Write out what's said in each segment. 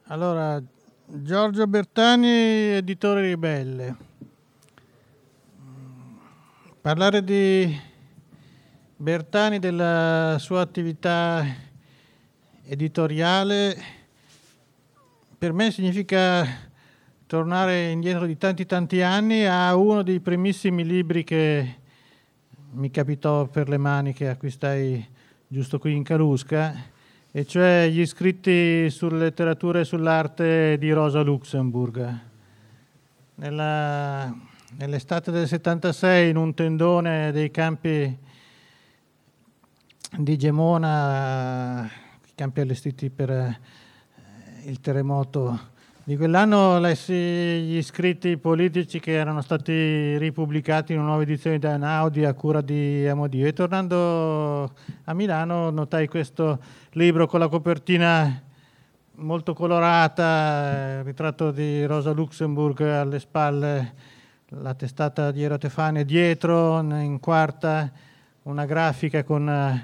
Allora, Giorgio Bertani, editore ribelle. Parlare di Bertani, della sua attività editoriale, per me significa tornare indietro di tanti anni a uno dei primissimi libri che mi capitò per le mani, che acquistai giusto qui in Calusca, e cioè gli scritti sulla letteratura e sull'arte di Rosa Luxemburg. Nell'estate del 76, in un tendone dei campi di Gemona, i campi allestiti per il terremoto di quell'anno, lessi gli scritti politici che erano stati ripubblicati in una nuova edizione da Einaudi a cura di Amodio, e tornando a Milano notai questo libro con la copertina molto colorata, il ritratto di Rosa Luxemburg alle spalle, la testata di Erotefane dietro, in quarta una grafica con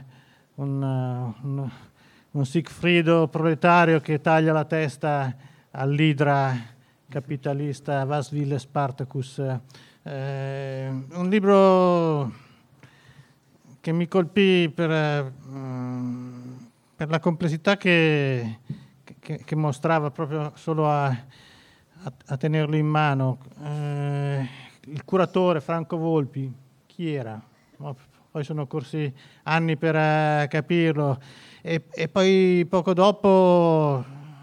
un Sigfrido proletario che taglia la testa all'idra capitalista Vasville Spartacus. Un libro che mi colpì per la complessità che mostrava proprio solo a tenerlo in mano. Il curatore Franco Volpi, chi era? Poi sono corsi anni per capirlo, e poi poco dopo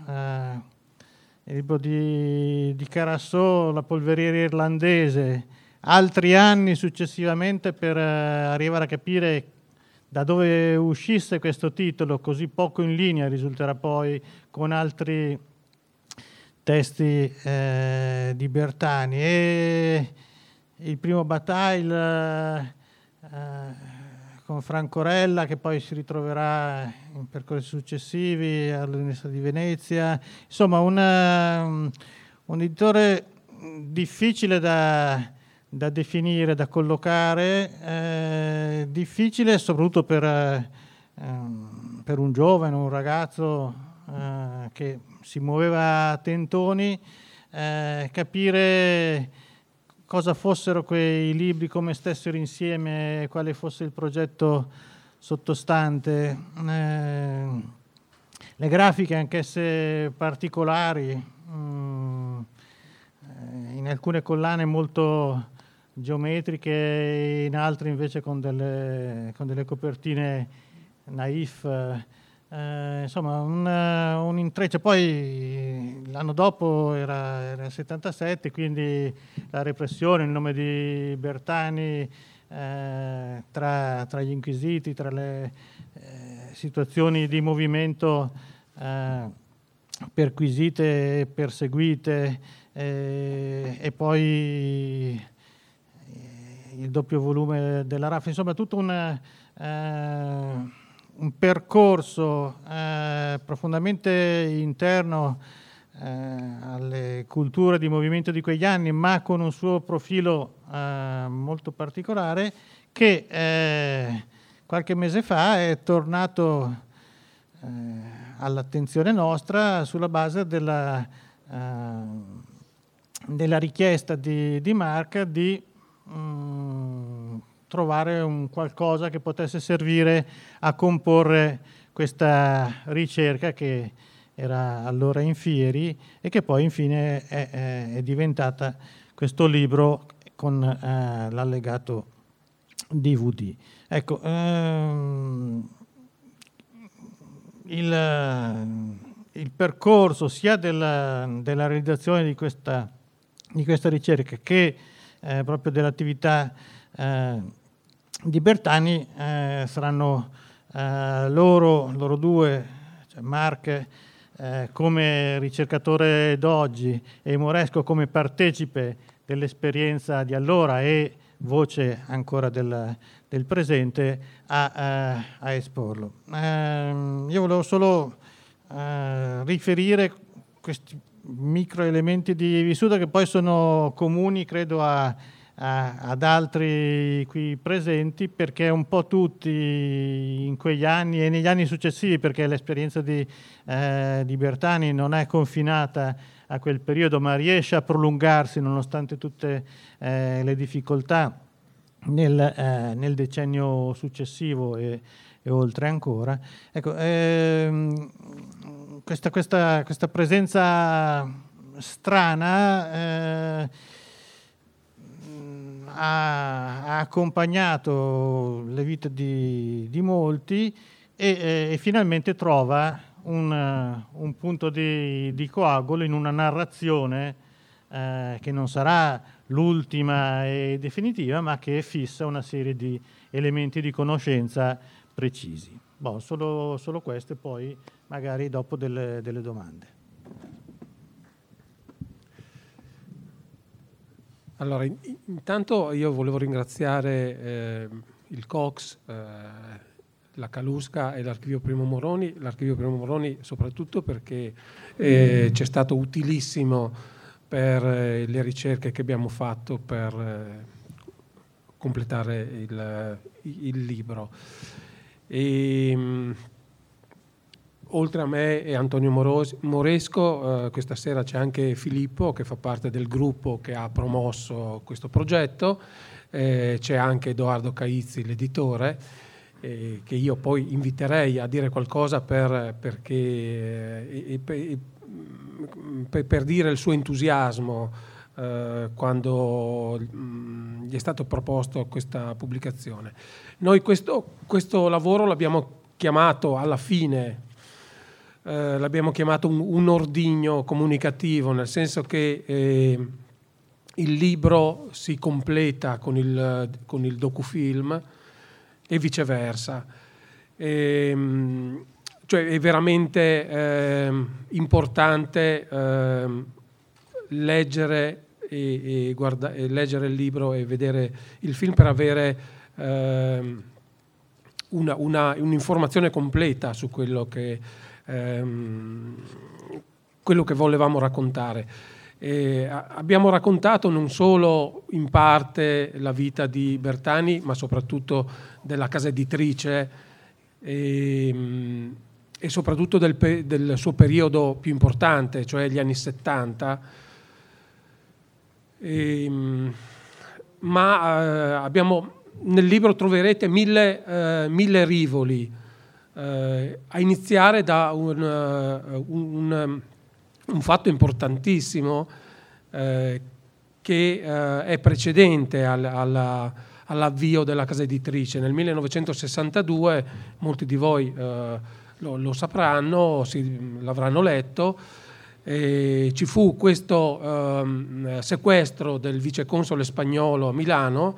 il libro di Carasso, La polveriera irlandese, altri anni successivamente per arrivare a capire da dove uscisse questo titolo, così poco in linea risulterà poi con altri testi di Bertani. E il primo Bataille con Francorella, che poi si ritroverà in percorsi successivi all'Università di Venezia. Insomma, un editore difficile da definire, da collocare, difficile soprattutto per un giovane, un ragazzo che si muoveva a tentoni, capire cosa fossero quei libri, come stessero insieme, quale fosse il progetto sottostante. Le grafiche, anch'esse particolari, in alcune collane molto geometriche, in altre invece con delle copertine naif. Insomma, un intreccio. Poi l'anno dopo era il 77, quindi la repressione, il nome di Bertani tra gli inquisiti, tra le situazioni di movimento perquisite e perseguite, e poi il doppio volume della RAF. Insomma, tutto un percorso profondamente interno alle culture di movimento di quegli anni, ma con un suo profilo molto particolare, che qualche mese fa è tornato all'attenzione nostra sulla base della richiesta di Marc di trovare un qualcosa che potesse servire a comporre questa ricerca, che era allora in fieri e che poi infine è diventata questo libro con l'allegato DVD. Ecco, il percorso sia della realizzazione di questa ricerca che proprio dell'attività di Bertani saranno loro due, cioè Marc come ricercatore d'oggi e Moresco come partecipe dell'esperienza di allora e voce ancora del presente, a esporlo. Io volevo solo riferire questi micro elementi di vissuto che poi sono comuni, credo, a ad altri qui presenti, perché un po' tutti in quegli anni e negli anni successivi, perché l'esperienza di Bertani non è confinata a quel periodo, ma riesce a prolungarsi nonostante tutte le difficoltà nel decennio successivo e oltre ancora. Ecco, questa presenza strana ha accompagnato le vite di molti e finalmente trova un punto di coagulo in una narrazione che non sarà l'ultima e definitiva, ma che fissa una serie di elementi di conoscenza precisi. Solo questo, e poi magari dopo delle domande. Allora, intanto io volevo ringraziare il COCS, la Calusca e l'Archivio Primo Moroni soprattutto perché c'è stato utilissimo per le ricerche che abbiamo fatto per completare il libro. Oltre a me e Antonio Moresco, questa sera c'è anche Filippo che fa parte del gruppo che ha promosso questo progetto, c'è anche Edoardo Caizzi, l'editore, che io poi inviterei a dire qualcosa per dire il suo entusiasmo quando gli è stato proposto questa pubblicazione. Noi questo lavoro l'abbiamo chiamato alla fine, l'abbiamo chiamato un ordigno comunicativo, nel senso che il libro si completa con il docufilm e viceversa. Cioè è veramente importante leggere e leggere il libro e vedere il film per avere un'informazione completa su quello che volevamo raccontare. Abbiamo raccontato non solo in parte la vita di Bertani, ma soprattutto della casa editrice e soprattutto del suo periodo più importante, cioè gli anni 70. Nel libro troverete mille rivoli, a iniziare da un fatto importantissimo che è precedente all'avvio della casa editrice. Nel 1962, molti di voi lo sapranno, l'avranno letto, ci fu questo sequestro del viceconsole spagnolo a Milano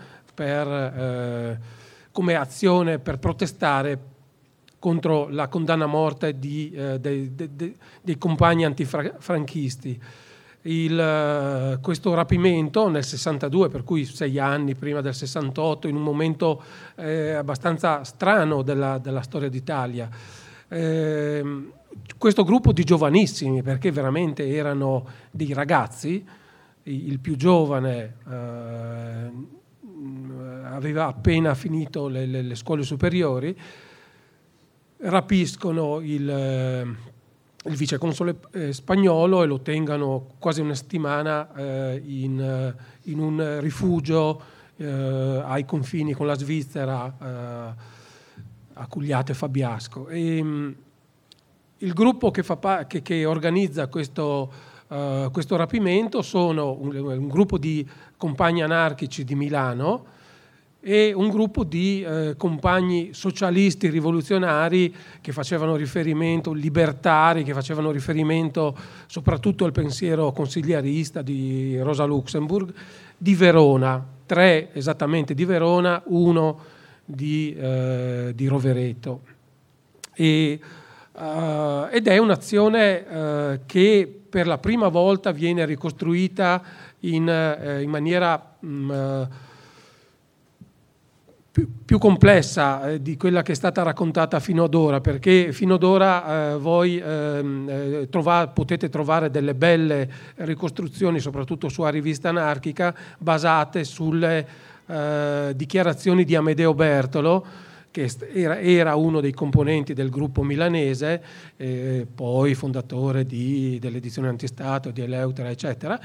come azione per protestare contro la condanna a morte dei compagni antifranchisti. Questo rapimento nel 62, per cui 6 anni prima del 68, in un momento abbastanza strano della storia d'Italia. Questo gruppo di giovanissimi, perché veramente erano dei ragazzi, il più giovane aveva appena finito le scuole superiori, rapiscono il viceconsole spagnolo e lo tengano quasi una settimana in un rifugio ai confini con la Svizzera, a Cugliate Fabiasco. Il gruppo che organizza questo rapimento sono un gruppo di compagni anarchici di Milano e un gruppo di compagni socialisti rivoluzionari che facevano riferimento, libertari, che facevano riferimento soprattutto al pensiero consigliarista di Rosa Luxemburg, di Verona, 3 esattamente di Verona, 1 di Rovereto. Ed è un'azione che per la prima volta viene ricostruita in maniera più complessa di quella che è stata raccontata fino ad ora, perché fino ad ora voi potete trovare delle belle ricostruzioni, soprattutto sulla rivista anarchica, basate sulle dichiarazioni di Amedeo Bertolo, che era uno dei componenti del gruppo milanese, poi fondatore dell'edizione Antistato, di Eleutera, eccetera.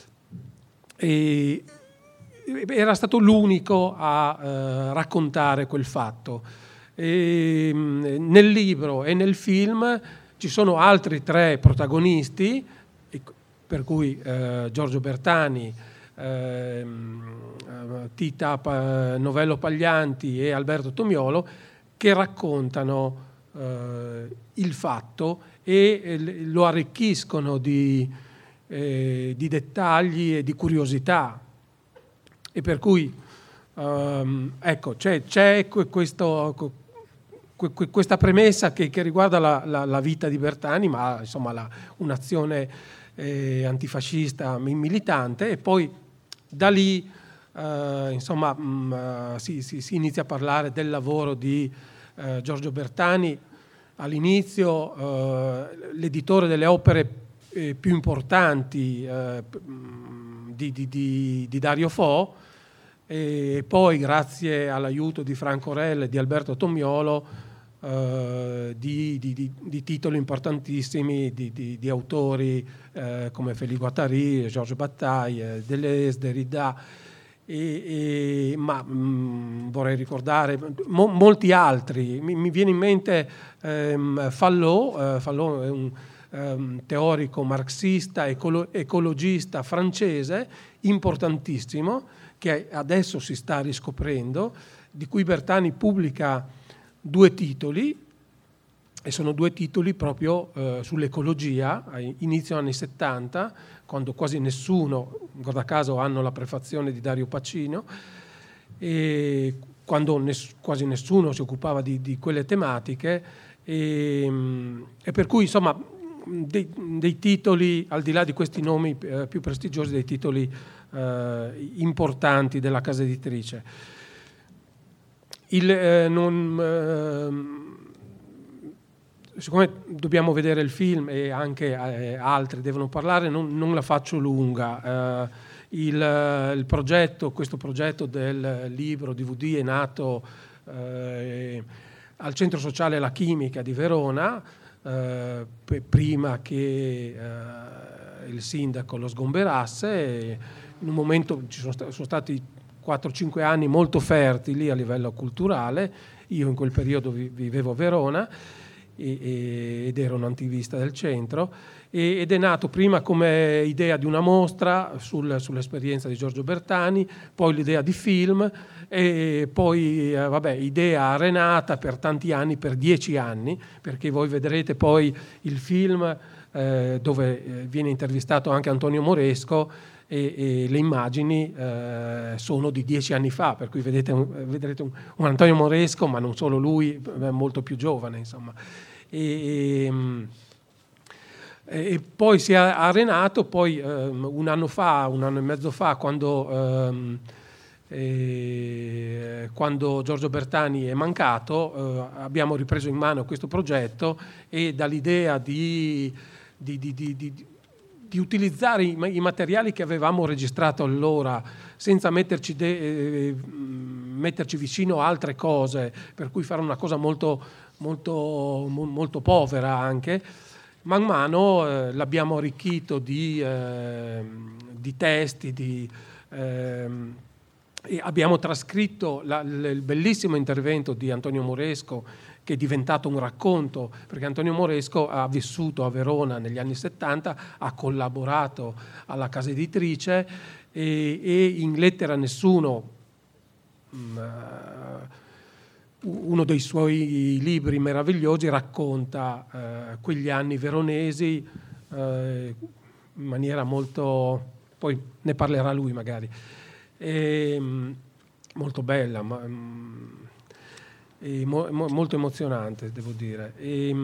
E era stato l'unico a raccontare quel fatto. Nel libro e nel film ci sono altri 3 protagonisti, per cui Giorgio Bertani, Tita Novello Paglianti e Alberto Tomiolo, che raccontano il fatto e lo arricchiscono di dettagli e di curiosità. E per cui ecco, c'è questa premessa che riguarda la vita di Bertani, ma insomma un'azione antifascista militante, e poi da lì insomma si inizia a parlare del lavoro di Giorgio Bertani. All'inizio l'editore delle opere più importanti di Dario Fo, e poi grazie all'aiuto di Franco Rell e di Alberto Tomiolo di titoli importantissimi di autori come Félix Guattari, Georges Bataille, Deleuze, Derrida, ma vorrei ricordare molti altri. Mi viene in mente Fallot. Fallot è un teorico marxista, ecologista francese importantissimo, che adesso si sta riscoprendo, di cui Bertani pubblica 2 titoli, e sono 2 titoli proprio sull'ecologia, a inizio anni 70, quando quasi nessuno, guarda caso hanno la prefazione di Dario Pacino, e quando quasi nessuno si occupava di quelle tematiche, e per cui insomma dei titoli, al di là di questi nomi più prestigiosi, dei titoli importanti della casa editrice. Siccome dobbiamo vedere il film e anche altri devono parlare, non la faccio lunga. Questo progetto del libro DVD è nato al Centro Sociale La Chimica di Verona, prima che il sindaco lo sgomberasse. In un momento sono stati 4-5 anni molto fertili a livello culturale. Io in quel periodo vivevo a Verona ed ero un attivista del centro, ed è nato prima come idea di una mostra sull'esperienza di Giorgio Bertani, poi l'idea di film, e poi idea arenata per tanti anni, per 10 anni, perché voi vedrete poi il film dove viene intervistato anche Antonio Moresco, e le immagini sono di 10 anni fa, per cui vedrete un Antonio Moresco, ma non solo lui, molto più giovane, insomma. E poi si è arenato, poi un anno e mezzo fa, quando Giorgio Bertani è mancato, abbiamo ripreso in mano questo progetto, e dall'idea di utilizzare i materiali che avevamo registrato allora, senza metterci vicino altre cose, per cui fare una cosa molto, molto, molto povera anche. Man mano l'abbiamo arricchito di testi, e abbiamo trascritto il bellissimo intervento di Antonio Moresco, che è diventato un racconto, perché Antonio Moresco ha vissuto a Verona negli anni 70, ha collaborato alla casa editrice, e in Lettera a Nessuno, uno dei suoi libri meravigliosi, racconta quegli anni veronesi in maniera molto, poi ne parlerà lui magari, molto bella, molto emozionante, devo dire.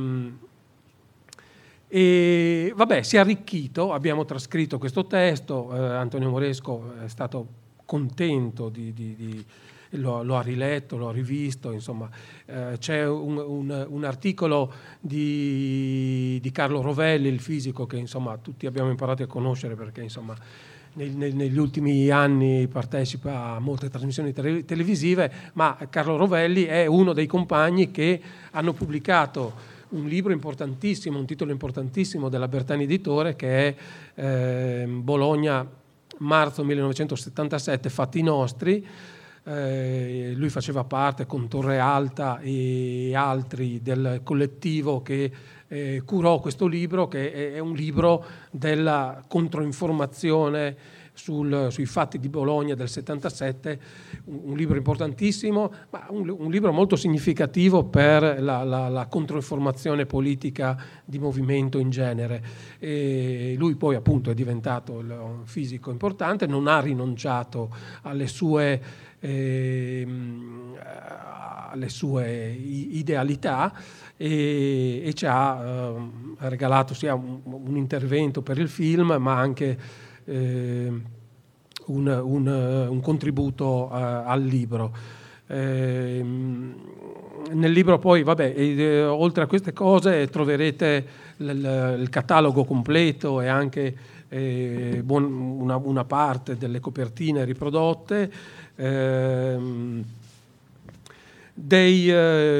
E si è arricchito, abbiamo trascritto questo testo. Antonio Moresco è stato contento lo ha riletto, lo ha rivisto, insomma. C'è un articolo di Carlo Rovelli, il fisico, che insomma tutti abbiamo imparato a conoscere, perché insomma negli ultimi anni partecipa a molte trasmissioni televisive, ma Carlo Rovelli è uno dei compagni che hanno pubblicato un libro importantissimo, un titolo importantissimo della Bertani Editore, che è Bologna, marzo 1977, Fatti nostri. Lui faceva parte con Torre Alta e altri del collettivo che curò questo libro, che è un libro della controinformazione sui fatti di Bologna del 77, un libro importantissimo, ma un libro molto significativo per la controinformazione politica di movimento in genere. E lui poi appunto è diventato un fisico importante, non ha rinunciato alle sue idealità e ci ha regalato sia un intervento per il film, ma anche un contributo al libro. Nel libro poi, oltre a queste cose, troverete il catalogo completo e anche una parte delle copertine riprodotte, dei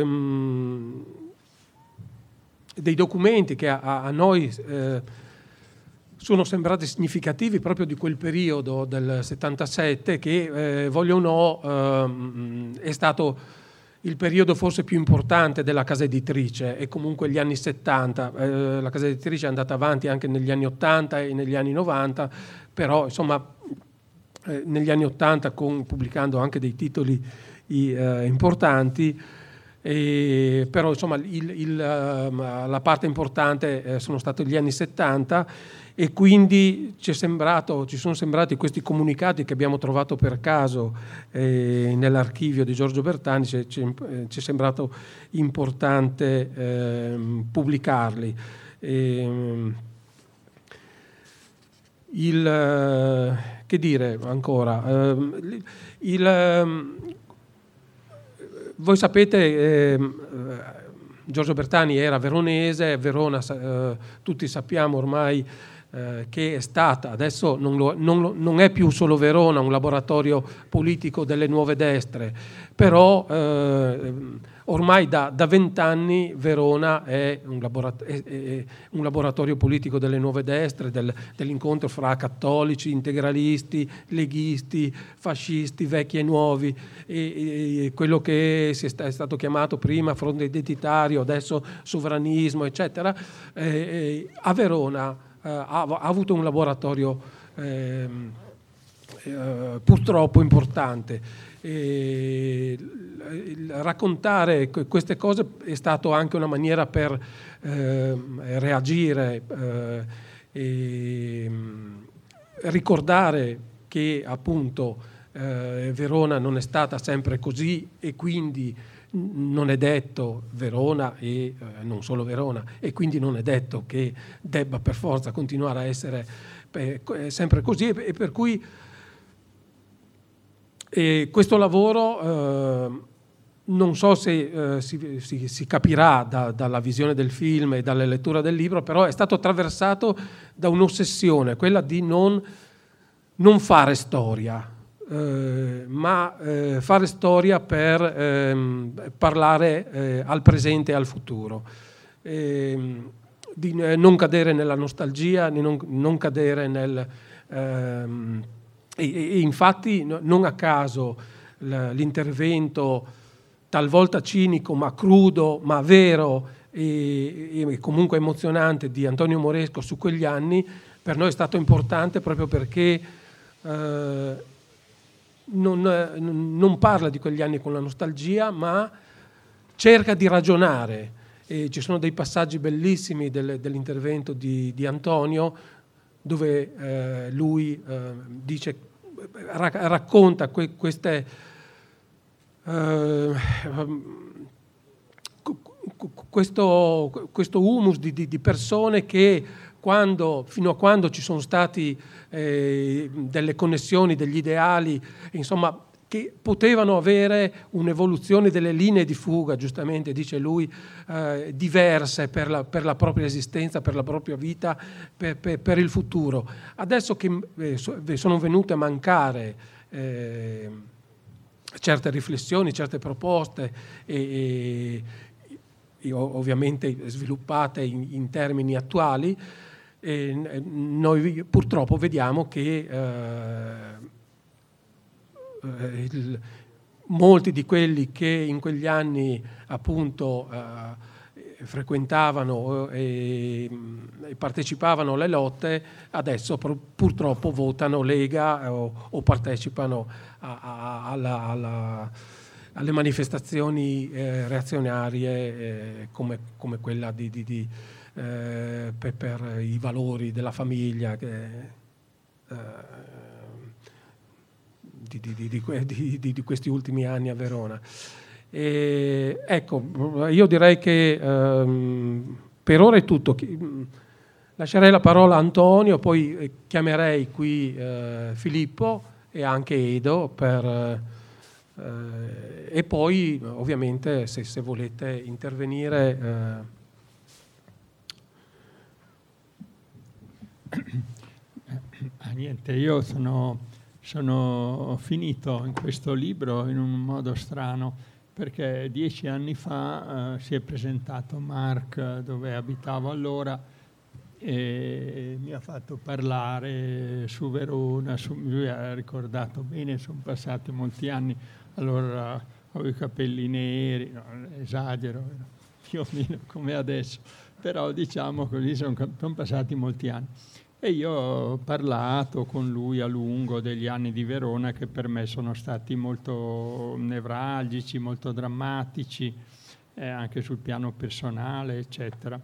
documenti che a noi sono sembrati significativi proprio di quel periodo del 77 che, voglio o no, è stato il periodo forse più importante della casa editrice, e comunque gli anni 70. La casa editrice è andata avanti anche negli anni 80 e negli anni 90, però insomma negli anni 80 pubblicando anche dei titoli importanti, però insomma la parte importante sono stati gli anni 70, e quindi ci sono sembrati questi comunicati che abbiamo trovato per caso nell'archivio di Giorgio Bertani, ci è sembrato importante pubblicarli. Che dire ancora? Voi sapete, Giorgio Bertani era veronese, Verona tutti sappiamo ormai che è stata, adesso non è più solo Verona un laboratorio politico delle nuove destre, però ormai da 20 anni Verona è un laboratorio politico delle nuove destre, dell'incontro fra cattolici, integralisti, leghisti, fascisti, vecchi e nuovi, e quello che è stato chiamato prima fronte identitario, adesso sovranismo, eccetera. A Verona ha avuto un laboratorio purtroppo importante. Raccontare queste cose è stato anche una maniera per reagire e ricordare che appunto Verona non è stata sempre così, e quindi non è detto Verona e non solo Verona, e quindi non è detto che debba per forza continuare a essere sempre così, e per cui questo lavoro non so se si capirà dalla visione del film e dalla lettura del libro, però è stato attraversato da un'ossessione, quella di non fare storia, ma fare storia per parlare al presente e al futuro, di non cadere nella nostalgia, di non cadere nel... E infatti non a caso l'intervento talvolta cinico ma crudo ma vero e comunque emozionante di Antonio Moresco su quegli anni per noi è stato importante proprio perché non parla di quegli anni con la nostalgia, ma cerca di ragionare, e ci sono dei passaggi bellissimi dell'intervento di Antonio dove lui racconta queste questo humus di persone che fino a quando ci sono stati delle connessioni, degli ideali, insomma che potevano avere un'evoluzione delle linee di fuga, giustamente dice lui, diverse per la propria esistenza, per la propria vita, per il futuro. Adesso che sono venute a mancare certe riflessioni, certe proposte e ovviamente sviluppate in termini attuali, noi purtroppo vediamo che molti di quelli che in quegli anni appunto frequentavano e partecipavano alle lotte adesso purtroppo votano Lega o partecipano alle manifestazioni reazionarie come quella per i valori della famiglia di questi ultimi anni a Verona. Ecco, io direi che per ora è tutto. Lascerei la parola a Antonio, poi chiamerei qui Filippo e anche Edo e poi ovviamente se volete intervenire. Niente, io sono finito in questo libro in un modo strano, perché 10 anni fa si è presentato Marc dove abitavo allora e mi ha fatto parlare su Verona, lui ha ricordato bene, sono passati molti anni, allora avevo i capelli neri, no, esagero, più o meno come adesso, però diciamo così sono passati molti anni. E io ho parlato con lui a lungo degli anni di Verona che per me sono stati molto nevralgici, molto drammatici, anche sul piano personale, eccetera.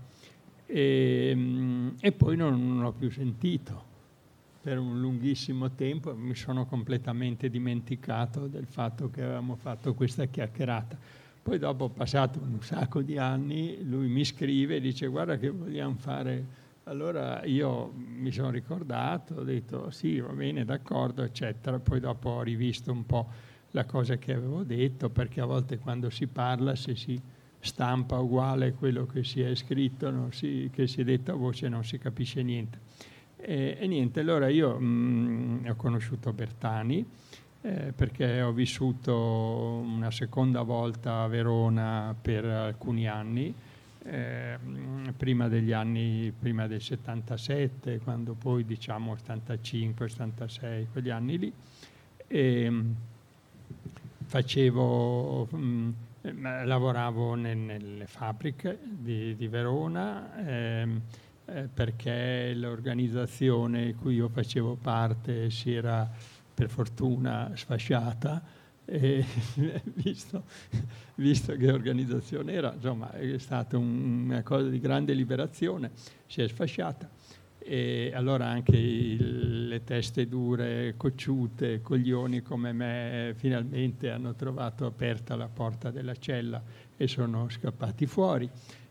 E poi non l'ho più sentito. Per un lunghissimo tempo mi sono completamente dimenticato del fatto che avevamo fatto questa chiacchierata. Poi dopo, passato un sacco di anni, lui mi scrive e dice guarda che vogliamo fare... Allora io mi sono ricordato, ho detto sì, va bene, d'accordo, eccetera. Poi dopo ho rivisto un po' la cosa che avevo detto, perché a volte quando si parla, se si stampa uguale quello che si è scritto, che si è detto a voce, non si capisce niente. E niente, allora io ho conosciuto Bertani, perché ho vissuto una seconda volta a Verona per alcuni anni, prima del 77, quando poi diciamo 85, 86, quegli anni lì, e lavoravo nelle fabbriche di Verona, perché l'organizzazione di cui io facevo parte si era per fortuna sfasciata, e visto che organizzazione era, insomma, è stata una cosa di grande liberazione, si è sfasciata e allora anche le teste dure, cocciute, coglioni come me finalmente hanno trovato aperta la porta della cella e sono scappati fuori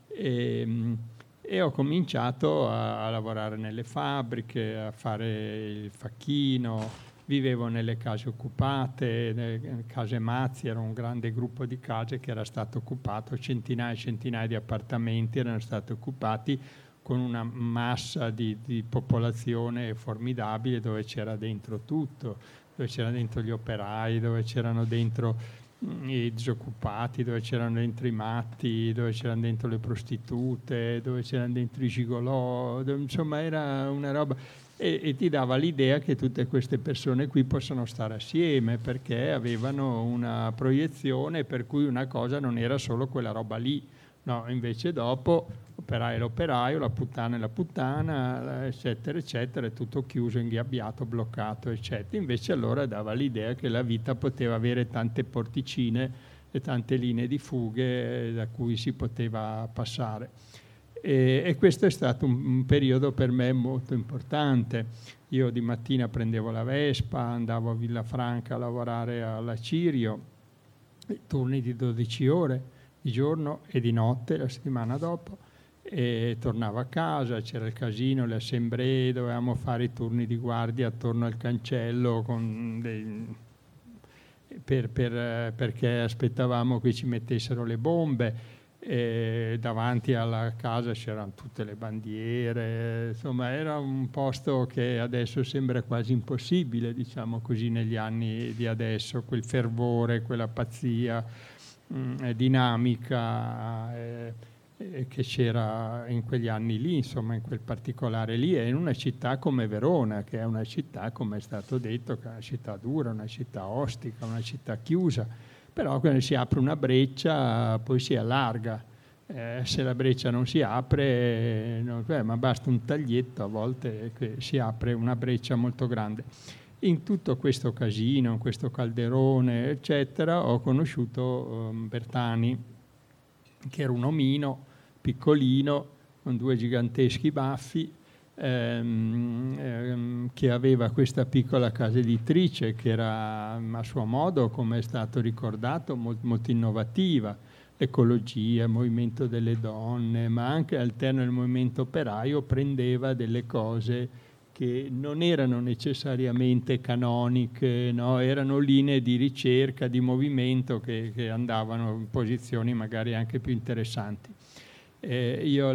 e ho cominciato a lavorare nelle fabbriche, a fare il facchino. Vivevo nelle case occupate, nelle case Mazzi, era un grande gruppo di case che era stato occupato, centinaia e centinaia di appartamenti erano stati occupati con una massa di popolazione formidabile dove c'era dentro tutto, dove c'erano dentro gli operai, dove c'erano dentro i disoccupati, dove c'erano dentro i matti, dove c'erano dentro le prostitute, dove c'erano dentro i gigolò, insomma era una roba... E ti dava l'idea che tutte queste persone qui possono stare assieme perché avevano una proiezione per cui una cosa non era solo quella roba lì, no, invece dopo l'operaio è l'operaio, la puttana è la puttana, eccetera, eccetera, è tutto chiuso, ingabbiato, bloccato, eccetera. Invece allora dava l'idea che la vita poteva avere tante porticine e tante linee di fughe da cui si poteva passare. E questo è stato un periodo per me molto importante. Io di mattina prendevo la Vespa, andavo a Villafranca a lavorare alla Cirio, turni di 12 ore di giorno e di notte la settimana dopo, e tornavo a casa, c'era il casino, le assemblee, dovevamo fare i turni di guardia attorno al cancello perché aspettavamo che ci mettessero le bombe. Davanti alla casa c'erano tutte le bandiere, insomma era un posto che adesso sembra quasi impossibile, diciamo così, negli anni di adesso, quel fervore, quella pazzia dinamica che c'era in quegli anni lì, insomma in quel particolare lì, e in una città come Verona, che è una città, come è stato detto, che è una città dura, una città ostica, una città chiusa. Però quando si apre una breccia poi si allarga, se la breccia non si apre, ma basta un taglietto a volte che si apre una breccia molto grande. In tutto questo casino, in questo calderone, eccetera, ho conosciuto Bertani, che era un omino piccolino, con 2 giganteschi baffi, che aveva questa piccola casa editrice che era a suo modo, come è stato ricordato, molto innovativa, ecologia, movimento delle donne, ma anche all'interno del movimento operaio prendeva delle cose che non erano necessariamente canoniche, no? Erano linee di ricerca, di movimento che andavano in posizioni magari anche più interessanti. Io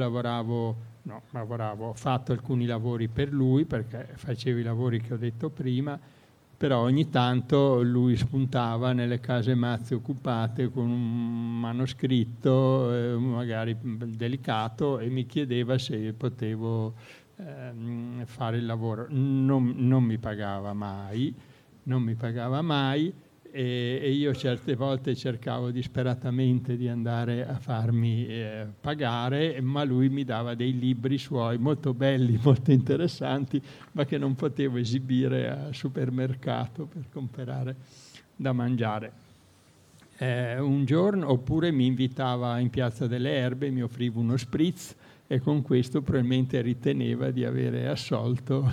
ho fatto alcuni lavori per lui, perché facevo i lavori che ho detto prima, però ogni tanto lui spuntava nelle case mazze occupate con un manoscritto magari delicato e mi chiedeva se potevo fare il lavoro. Non mi pagava mai, e io certe volte cercavo disperatamente di andare a farmi pagare, ma lui mi dava dei libri suoi molto belli, molto interessanti, ma che non potevo esibire al supermercato per comprare da mangiare. Un giorno, oppure mi invitava in Piazza delle Erbe, mi offriva uno spritz e con questo probabilmente riteneva di avere assolto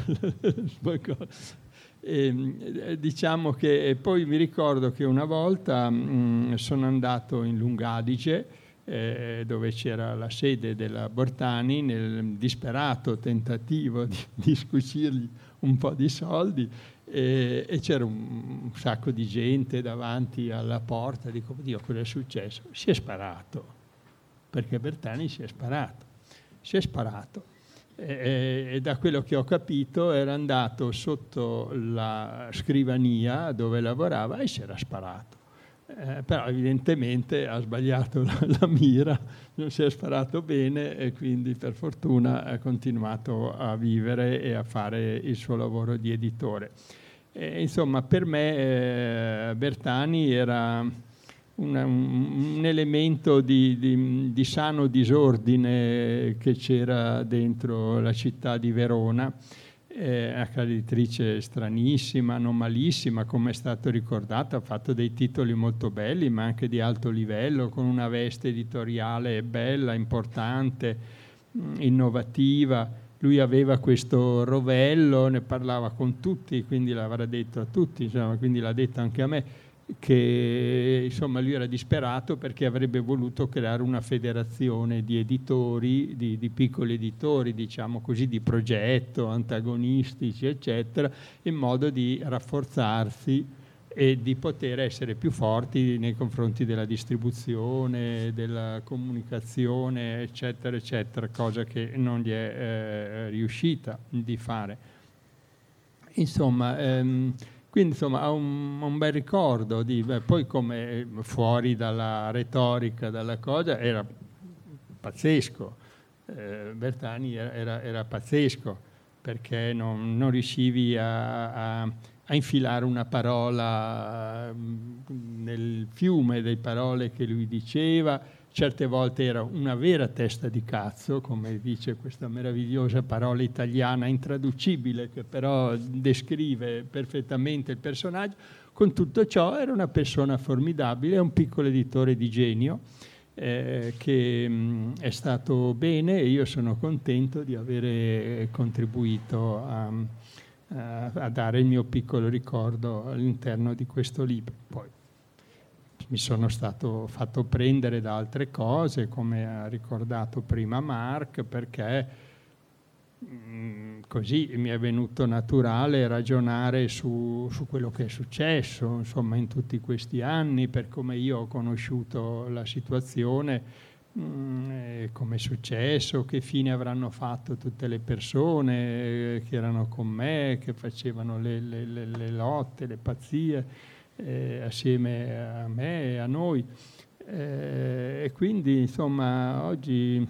diciamo che poi mi ricordo che una volta sono andato in Lungadige, dove c'era la sede della Bortani, nel disperato tentativo di scucirgli un po' di soldi, e c'era un sacco di gente davanti alla porta. Dico, Dio, cosa è successo? Si è sparato, perché Bertani si è sparato. E da quello che ho capito era andato sotto la scrivania dove lavorava e si era sparato. Però evidentemente ha sbagliato la mira, non si è sparato bene e quindi per fortuna ha continuato a vivere e a fare il suo lavoro di editore. Insomma, per me Bertani era un elemento di sano disordine che c'era dentro la città di Verona, una casa editrice stranissima, anomalissima, come è stato ricordato, ha fatto dei titoli molto belli, ma anche di alto livello, con una veste editoriale bella, importante, innovativa. Lui aveva questo rovello, ne parlava con tutti, quindi l'avrà detto a tutti, insomma, quindi l'ha detto anche a me, che insomma lui era disperato perché avrebbe voluto creare una federazione di editori, di piccoli editori, diciamo così, di progetto, antagonistici, eccetera, in modo di rafforzarsi e di poter essere più forti nei confronti della distribuzione, della comunicazione, eccetera, eccetera, cosa che non gli è riuscita di fare. Insomma, quindi insomma ha un bel ricordo poi come fuori dalla retorica, dalla cosa, era pazzesco. Bertani era pazzesco, perché non riuscivi a infilare una parola nel fiume delle parole che lui diceva. Certe volte era una vera testa di cazzo, come dice questa meravigliosa parola italiana intraducibile, che però descrive perfettamente il personaggio. Con tutto ciò era una persona formidabile, un piccolo editore di genio, che è stato bene, e io sono contento di avere contribuito a dare il mio piccolo ricordo all'interno di questo libro. Poi mi sono stato fatto prendere da altre cose, come ha ricordato prima Mark, perché così mi è venuto naturale ragionare su quello che è successo, insomma, in tutti questi anni, per come io ho conosciuto la situazione, come è successo, che fine avranno fatto tutte le persone che erano con me, che facevano le lotte, le pazzie, assieme a me e a noi. E quindi, insomma, oggi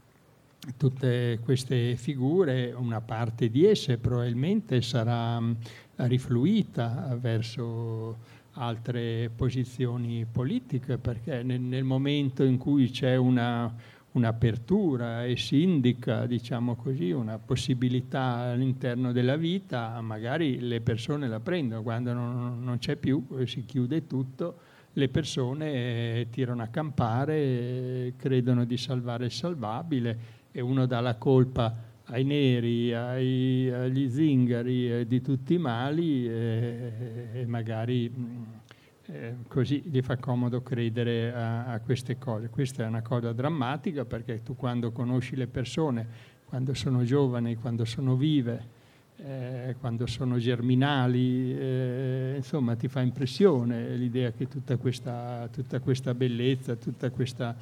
tutte queste figure, una parte di esse probabilmente sarà rifluita verso altre posizioni politiche, perché nel momento in cui c'è un'apertura e si indica, diciamo così, una possibilità all'interno della vita, magari le persone la prendono. Quando non c'è più, si chiude tutto, le persone tirano a campare, credono di salvare il salvabile, e uno dà la colpa ai neri, agli zingari, di tutti i mali, e magari così gli fa comodo credere a queste cose. Questa è una cosa drammatica, perché tu, quando conosci le persone, quando sono giovani, quando sono vive, quando sono germinali, insomma, ti fa impressione l'idea che tutta questa bellezza, tutta questa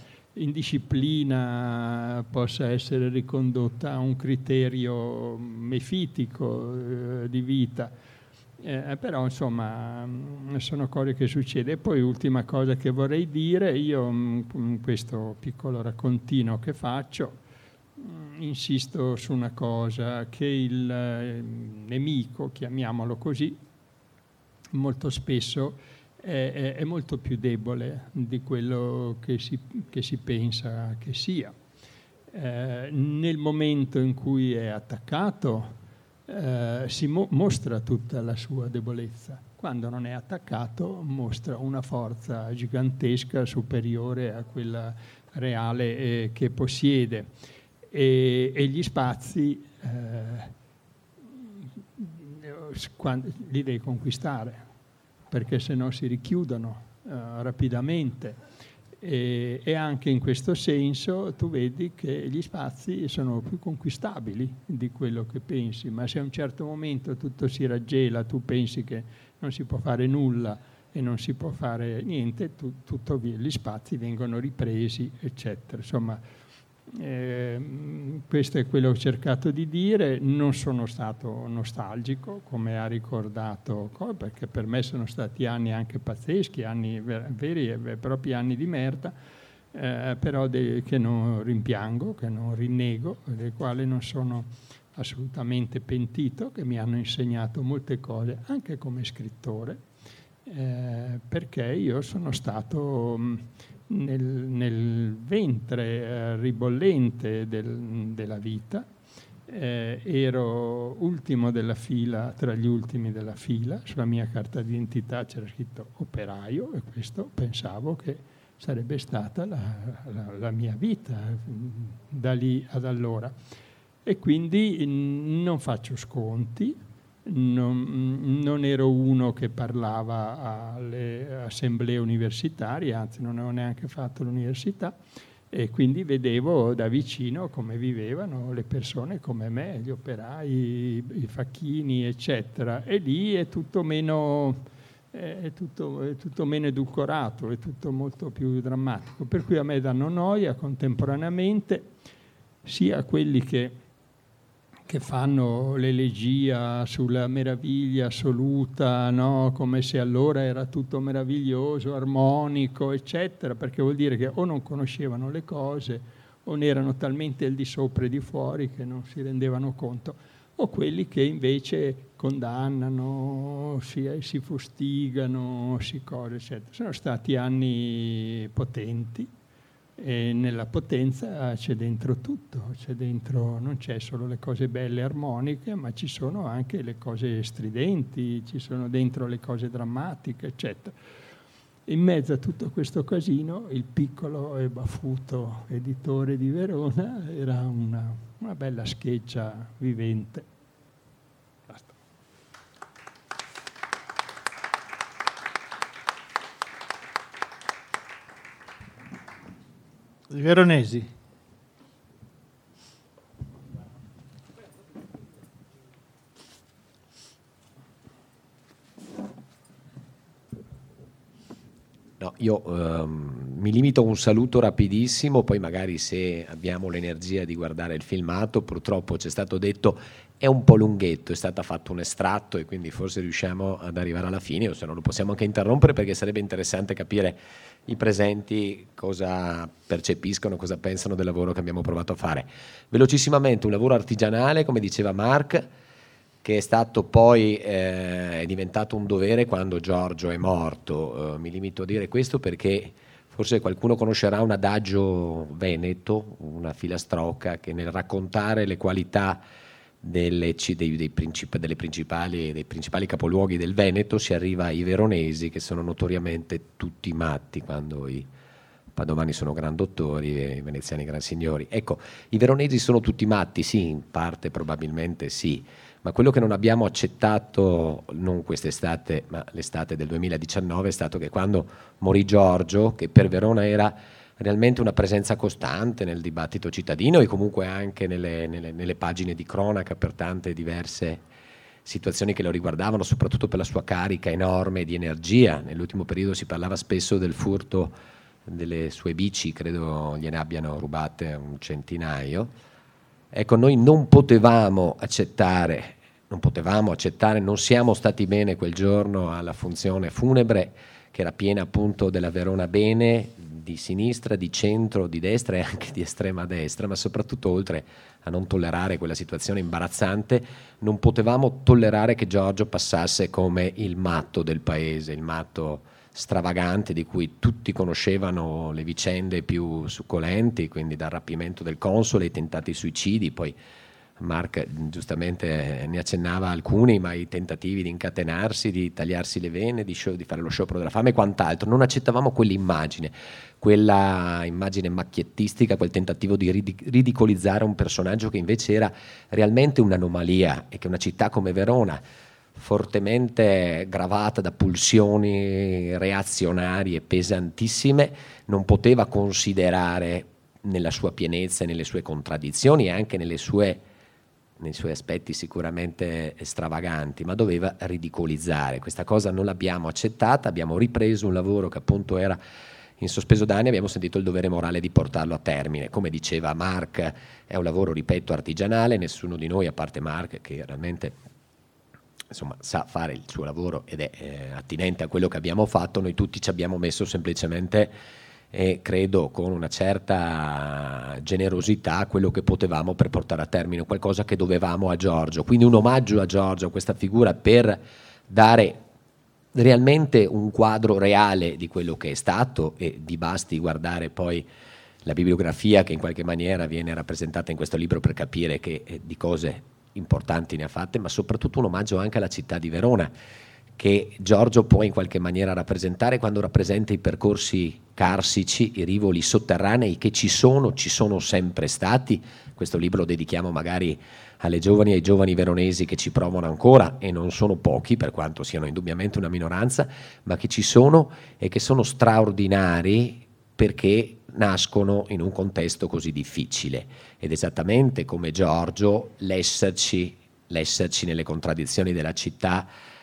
indisciplina possa essere ricondotta a un criterio mefitico di vita. Però, insomma, sono cose che succedono. E poi, ultima cosa che vorrei dire, io in questo piccolo raccontino che faccio, insisto su una cosa, che il nemico, chiamiamolo così, molto spesso è molto più debole di quello che si pensa che sia. Nel momento in cui è attaccato, si mostra tutta la sua debolezza. Quando non è attaccato, mostra una forza gigantesca, superiore a quella reale che possiede. E gli spazi li devi conquistare, perché se no si richiudono rapidamente. E anche in questo senso tu vedi che gli spazi sono più conquistabili di quello che pensi, ma se a un certo momento tutto si raggela, tu pensi che non si può fare nulla e non si può fare niente, gli spazi vengono ripresi, eccetera. Insomma, questo è quello che ho cercato di dire. Non sono stato nostalgico, come ha ricordato, perché per me sono stati anni anche pazzeschi, anni veri e propri anni di merda, però che non rimpiango, che non rinnego, dei quali non sono assolutamente pentito, che mi hanno insegnato molte cose anche come scrittore, perché io sono stato nel ventre ribollente della vita, ero ultimo della fila, tra gli ultimi della fila. Sulla mia carta d'identità c'era scritto operaio, e questo pensavo che sarebbe stata la mia vita da lì ad allora. E quindi non faccio sconti, non ero uno che parlava alle assemblee universitarie, anzi non avevo neanche fatto l'università, e quindi vedevo da vicino come vivevano le persone come me, gli operai, i facchini, eccetera. E lì è tutto meno edulcorato, è tutto molto più drammatico. Per cui a me danno noia contemporaneamente sia quelli che fanno l'elegia sulla meraviglia assoluta, no? Come se allora era tutto meraviglioso, armonico, eccetera, perché vuol dire che o non conoscevano le cose o ne erano talmente al di sopra e di fuori che non si rendevano conto, o quelli che invece condannano, si fustigano, eccetera. Sono stati anni potenti. E nella potenza c'è dentro tutto, non c'è solo le cose belle e armoniche, ma ci sono anche le cose stridenti, ci sono dentro le cose drammatiche, eccetera. In mezzo a tutto questo casino, il piccolo e baffuto editore di Verona era una bella scheggia vivente. Basta. I veronesi. io mi limito a un saluto rapidissimo, poi magari se abbiamo l'energia di guardare il filmato, purtroppo c'è stato detto è un po' lunghetto, è stato fatto un estratto e quindi forse riusciamo ad arrivare alla fine, o se no lo possiamo anche interrompere, perché sarebbe interessante capire i presenti cosa percepiscono, cosa pensano del lavoro che abbiamo provato a fare. Velocissimamente, un lavoro artigianale, come diceva Mark, che è stato poi è diventato un dovere quando Giorgio è morto. Mi limito a dire questo perché forse qualcuno conoscerà un adagio veneto, una filastrocca, che nel raccontare le qualità dei principali capoluoghi del Veneto si arriva ai veronesi, che sono notoriamente tutti matti, quando i padovani sono gran dottori e i veneziani gran signori. Ecco, i veronesi sono tutti matti, sì, in parte probabilmente sì, ma quello che non abbiamo accettato, non quest'estate, ma l'estate del 2019, è stato che quando morì Giorgio, che per Verona era realmente una presenza costante nel dibattito cittadino e comunque anche nelle pagine di cronaca per tante diverse situazioni che lo riguardavano, soprattutto per la sua carica enorme di energia. Nell'ultimo periodo si parlava spesso del furto delle sue bici, credo gliene abbiano rubate un centinaio. Ecco, noi non potevamo accettare, non siamo stati bene quel giorno alla funzione funebre, che era piena appunto della Verona bene, di sinistra, di centro, di destra e anche di estrema destra, ma soprattutto, oltre a non tollerare quella situazione imbarazzante, non potevamo tollerare che Giorgio passasse come il matto del paese, il matto stravagante di cui tutti conoscevano le vicende più succolenti, quindi dal rapimento del console ai tentati suicidi. Poi Mark giustamente ne accennava alcuni, ma i tentativi di incatenarsi, di tagliarsi le vene, di fare lo sciopero della fame e quant'altro. Non accettavamo quella immagine macchiettistica, quel tentativo di ridicolizzare un personaggio che invece era realmente un'anomalia, e che una città come Verona, fortemente gravata da pulsioni reazionarie pesantissime, non poteva considerare nella sua pienezza e nelle sue contraddizioni e anche nei suoi aspetti sicuramente stravaganti, ma doveva ridicolizzare. Questa cosa non l'abbiamo accettata, abbiamo ripreso un lavoro che appunto era in sospeso da anni, abbiamo sentito il dovere morale di portarlo a termine. Come diceva Mark, è un lavoro, ripeto, artigianale, nessuno di noi, a parte Mark, che realmente insomma sa fare il suo lavoro ed è attinente a quello che abbiamo fatto, noi tutti ci abbiamo messo semplicemente, e credo con una certa generosità, quello che potevamo per portare a termine qualcosa che dovevamo a Giorgio. Quindi un omaggio a Giorgio, a questa figura, per dare realmente un quadro reale di quello che è stato, e vi basti guardare poi la bibliografia che in qualche maniera viene rappresentata in questo libro per capire che di cose importanti ne ha fatte, ma soprattutto un omaggio anche alla città di Verona, che Giorgio può in qualche maniera rappresentare quando rappresenta i percorsi carsici, i rivoli sotterranei che ci sono sempre stati. Questo libro lo dedichiamo magari alle giovani e ai giovani veronesi che ci provano ancora, e non sono pochi, per quanto siano indubbiamente una minoranza, ma che ci sono e che sono straordinari perché nascono in un contesto così difficile. Ed esattamente come Giorgio, l'esserci nelle contraddizioni della città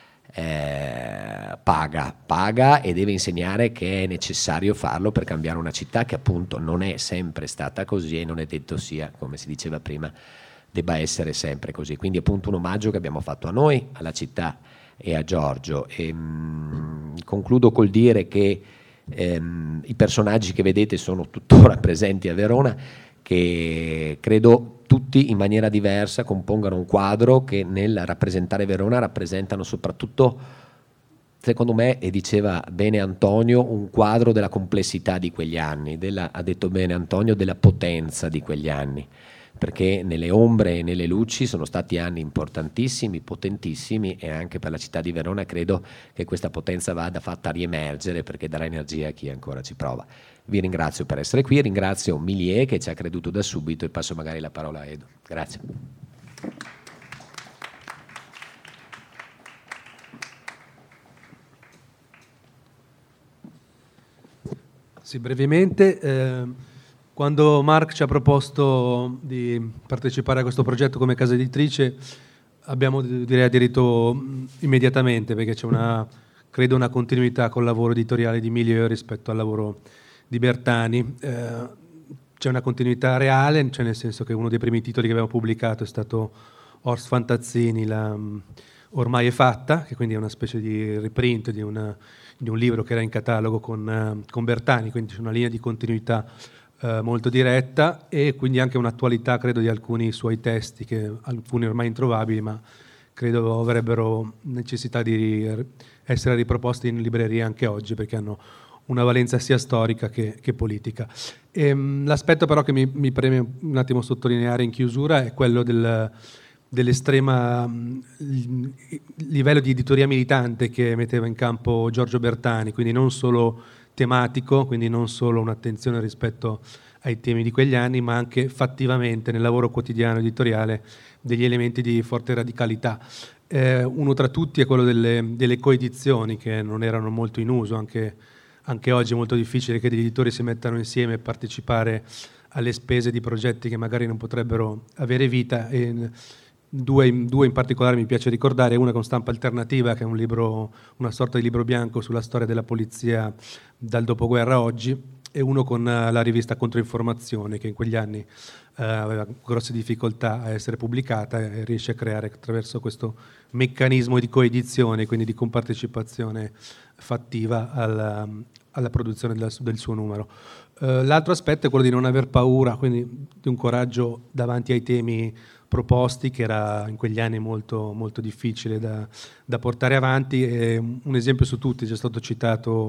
paga e deve insegnare che è necessario farlo per cambiare una città che appunto non è sempre stata così, e non è detto sia, come si diceva prima, debba essere sempre così. Quindi appunto un omaggio che abbiamo fatto a noi, alla città e a Giorgio. Concludo col dire che i personaggi che vedete sono tuttora presenti a Verona, che credo tutti in maniera diversa compongano un quadro che nel rappresentare Verona rappresentano soprattutto, secondo me, e diceva bene Antonio, un quadro della complessità di quegli anni, ha detto bene Antonio, della potenza di quegli anni, perché nelle ombre e nelle luci sono stati anni importantissimi, potentissimi, e anche per la città di Verona credo che questa potenza vada fatta riemergere, perché darà energia a chi ancora ci prova. Vi ringrazio per essere qui, ringrazio Milie che ci ha creduto da subito, e passo magari la parola a Edo. Grazie. Sì, brevemente, quando Mark ci ha proposto di partecipare a questo progetto come casa editrice, abbiamo direi aderito immediatamente, perché c'è una credo una continuità col lavoro editoriale di Milieu rispetto al lavoro di Bertani. C'è una continuità reale, cioè nel senso che uno dei primi titoli che abbiamo pubblicato è stato Horst Fantazzini, Ormai è fatta, che quindi è una specie di reprint di un libro che era in catalogo con Bertani, quindi c'è una linea di continuità molto diretta e quindi anche un'attualità, credo, di alcuni suoi testi, che alcuni ormai introvabili, ma credo avrebbero necessità di essere riproposti in libreria anche oggi, perché hanno una valenza sia storica che politica. L'aspetto però che mi preme un attimo sottolineare in chiusura è quello dell'estrema livello di editoria militante che metteva in campo Giorgio Bertani, quindi non solo tematico, quindi non solo un'attenzione rispetto ai temi di quegli anni, ma anche fattivamente nel lavoro quotidiano editoriale degli elementi di forte radicalità. Uno tra tutti è quello delle coedizioni, che non erano molto in uso, anche oggi è molto difficile che degli editori si mettano insieme e partecipare alle spese di progetti che magari non potrebbero avere vita. E due in particolare mi piace ricordare, una con Stampa Alternativa, che è un libro, una sorta di libro bianco sulla storia della polizia dal dopoguerra a oggi, e uno con la rivista Controinformazione, che in quegli anni aveva grosse difficoltà a essere pubblicata e riesce a creare attraverso questo meccanismo di coedizione, quindi di compartecipazione fattiva alla produzione del suo numero. L'altro aspetto è quello di non aver paura, quindi di un coraggio davanti ai temi proposti, che era in quegli anni molto, molto difficile da portare avanti. E un esempio su tutti, c'è stato citato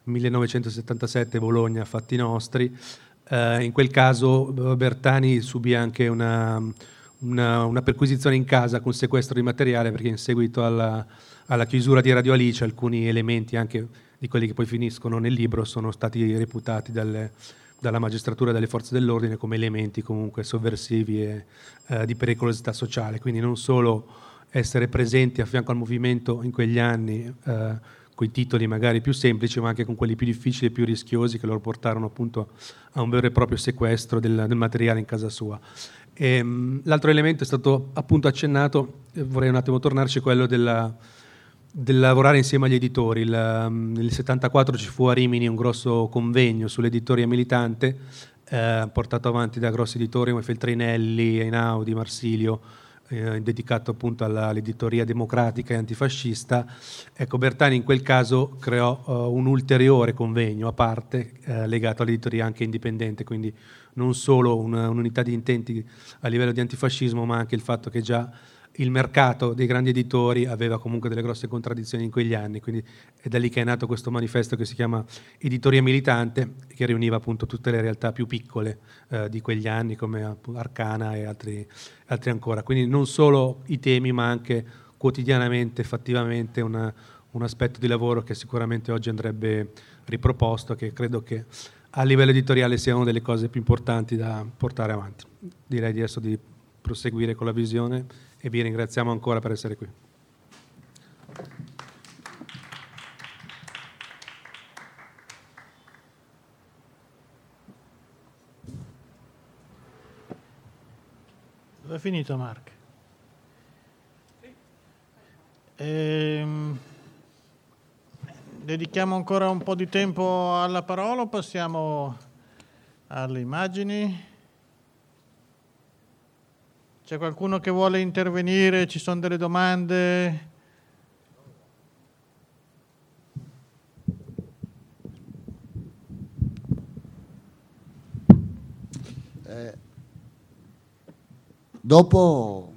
1977 Bologna, Fatti nostri. In quel caso Bertani subì anche una perquisizione in casa con sequestro di materiale, perché in seguito alla chiusura di Radio Alice alcuni elementi, anche di quelli che poi finiscono nel libro, sono stati reputati dalla magistratura e dalle forze dell'ordine come elementi comunque sovversivi e di pericolosità sociale. Quindi non solo essere presenti a fianco al movimento in quegli anni con i titoli magari più semplici, ma anche con quelli più difficili e più rischiosi, che loro portarono appunto a un vero e proprio sequestro del materiale in casa sua. L'altro elemento è stato appunto accennato, vorrei un attimo tornarci, quello del lavorare insieme agli editori. Nel 74 ci fu a Rimini un grosso convegno sull'editoria militante, portato avanti da grossi editori come Feltrinelli, Einaudi, Marsilio, dedicato appunto all'editoria democratica e antifascista. Ecco, Bertani in quel caso creò un ulteriore convegno a parte, legato all'editoria anche indipendente, quindi non solo un'unità di intenti a livello di antifascismo, ma anche il fatto che già il mercato dei grandi editori aveva comunque delle grosse contraddizioni in quegli anni, quindi è da lì che è nato questo manifesto che si chiama Editoria Militante, che riuniva appunto tutte le realtà più piccole di quegli anni, come Arcana e altri ancora. Quindi non solo i temi, ma anche quotidianamente, fattivamente, un aspetto di lavoro che sicuramente oggi andrebbe riproposto, che credo che a livello editoriale sia una delle cose più importanti da portare avanti. Direi adesso di proseguire con la visione e vi ringraziamo ancora per essere qui. Dove è finito Mark? Dedichiamo ancora un po' di tempo alla parola o passiamo alle immagini? C'è qualcuno che vuole intervenire? Ci sono delle domande? Dopo,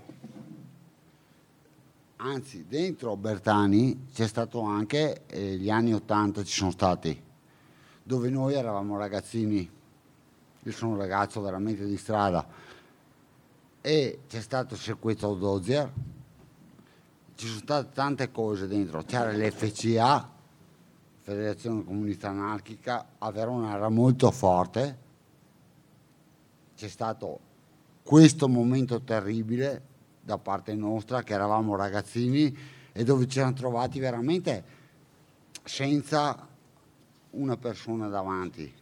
anzi dentro Bertani c'è stato anche gli anni 80, ci sono stati, dove noi eravamo ragazzini. Io sono un ragazzo veramente di strada. E c'è stato il sequestro Dozier, ci sono state tante cose dentro, c'era l'FCA, Federazione Comunista Anarchica, a Verona era molto forte, c'è stato questo momento terribile da parte nostra, che eravamo ragazzini e dove ci siamo trovati veramente senza una persona davanti.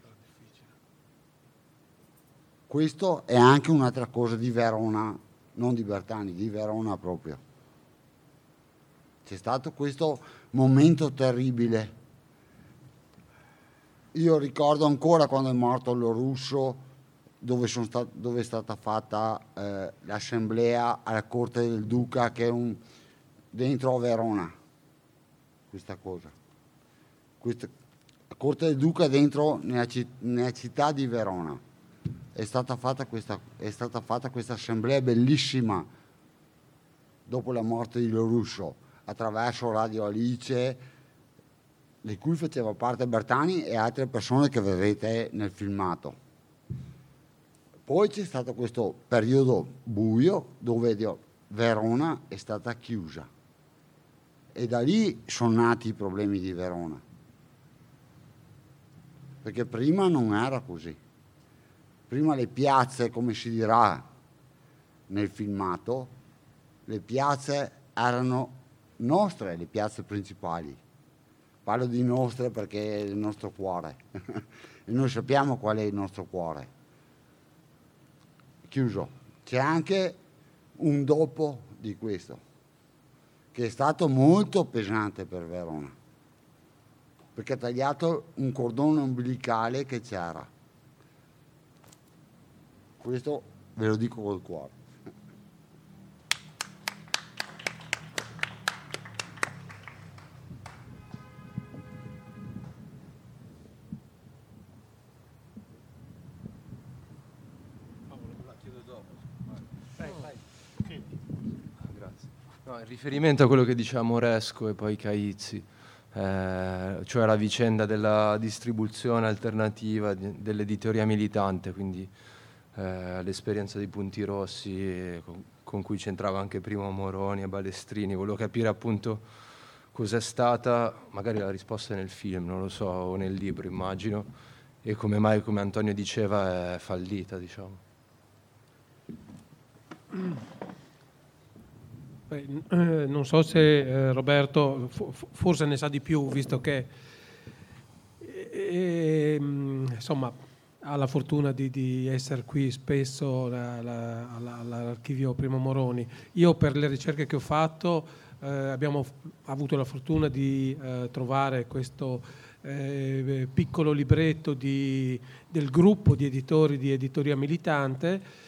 Questo è anche un'altra cosa di Verona, non di Bertani, di Verona proprio. c'è stato questo momento terribile. Io ricordo ancora quando è morto lo Russo, dove è stata fatta l'assemblea alla corte del duca, che è dentro a Verona, questa cosa. La corte del duca dentro nella città di Verona. È stata fatta questa assemblea bellissima dopo la morte di Lo Russo, attraverso Radio Alice, di cui faceva parte Bertani e altre persone che vedrete nel filmato. Poi c'è stato questo periodo buio dove Verona è stata chiusa e da lì sono nati i problemi di Verona, perché prima non era così. Prima le piazze, come si dirà nel filmato, le piazze erano nostre, le piazze principali. Parlo di nostre perché è il nostro cuore e noi sappiamo qual è il nostro cuore. Chiuso. C'è anche un dopo di questo, che è stato molto pesante per Verona, perché ha tagliato un cordone ombelicale che c'era. Questo ve lo dico col cuore. No, in riferimento a quello che diceva Moresco e poi Caizzi, cioè la vicenda della distribuzione alternativa dell'editoria militante, quindi l'esperienza dei Punti Rossi con cui c'entrava anche Primo Moroni e Balestrini. Volevo capire appunto cos'è stata, magari la risposta è nel film, non lo so, o nel libro immagino, e come mai, come Antonio diceva, è fallita, diciamo. Non so se Roberto forse ne sa di più, visto che insomma ha la fortuna di essere qui spesso all'archivio Primo Moroni. Io per le ricerche che ho fatto abbiamo avuto la fortuna di trovare questo piccolo libretto del gruppo di editori di Editoria Militante,